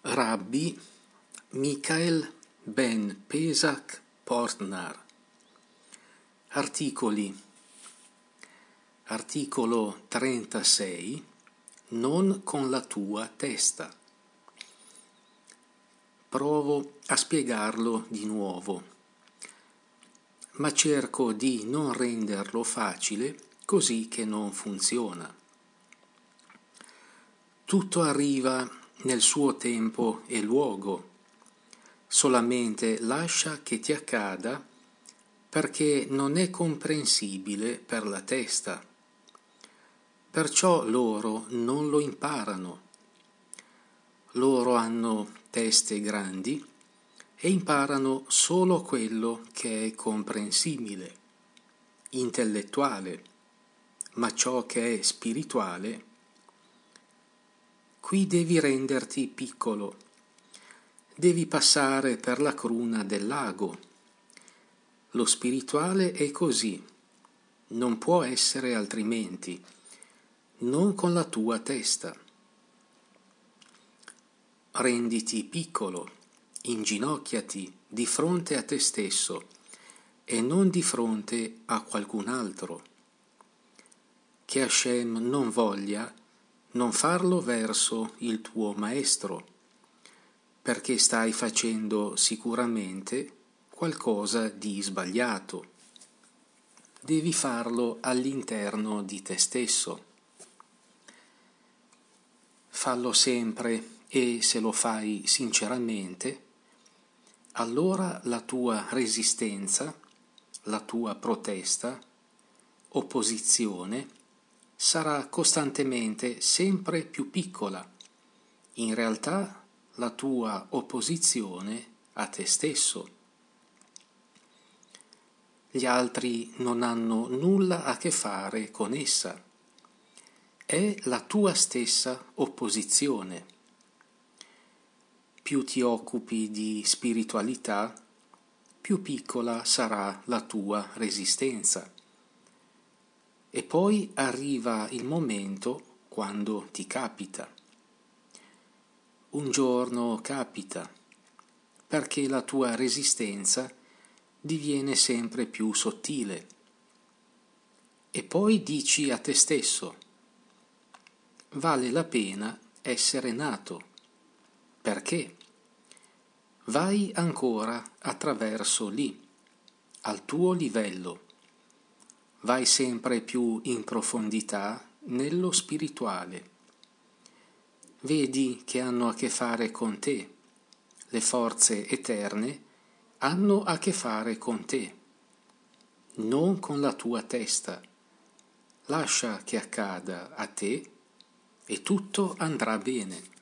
Rabbi Michael ben Pesach Portnar. Articolo 36. Non con la tua testa. Provo a spiegarlo di nuovo, ma cerco di non renderlo facile così che non funziona. Tutto arriva nel suo tempo e luogo, solamente lascia che ti accada perché non è comprensibile per la testa. Perciò loro non lo imparano. Loro hanno teste grandi e imparano solo quello che è comprensibile, intellettuale, ma ciò che è spirituale. Qui devi renderti piccolo, devi passare per la cruna del lago. Lo spirituale è così, non può essere altrimenti, non con la tua testa. Renditi piccolo, inginocchiati di fronte a te stesso e non di fronte a qualcun altro. Che Hashem non voglia non farlo verso il tuo maestro, perché stai facendo sicuramente qualcosa di sbagliato. Devi farlo all'interno di te stesso. Fallo sempre e se lo fai sinceramente, allora la tua resistenza, la tua protesta, opposizione sarà costantemente sempre più piccola. In realtà la tua opposizione a te stesso. Gli altri non hanno nulla a che fare con essa. È la tua stessa opposizione. Più ti occupi di spiritualità, più piccola sarà la tua resistenza. E poi arriva il momento quando ti capita. Un giorno capita, perché la tua resistenza diviene sempre più sottile. E poi dici a te stesso: vale la pena essere nato. Perché? Vai ancora attraverso lì, al tuo livello. Vai sempre più in profondità nello spirituale. Vedi che hanno a che fare con te. Le forze eterne hanno a che fare con te, non con la tua testa. Lascia che accada a te e tutto andrà bene.